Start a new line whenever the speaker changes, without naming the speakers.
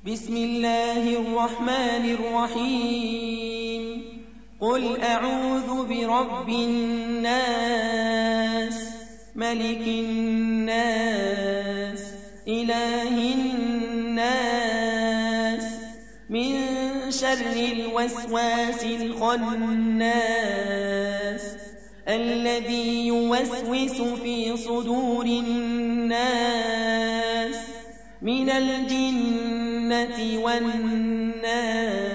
بسم الله الرحمن الرحيم قل أعوذ برب الناس ملك الناس إله الناس من شر الوسواس الخناس الذي يوسوس في صدور الناس من الجنة والناس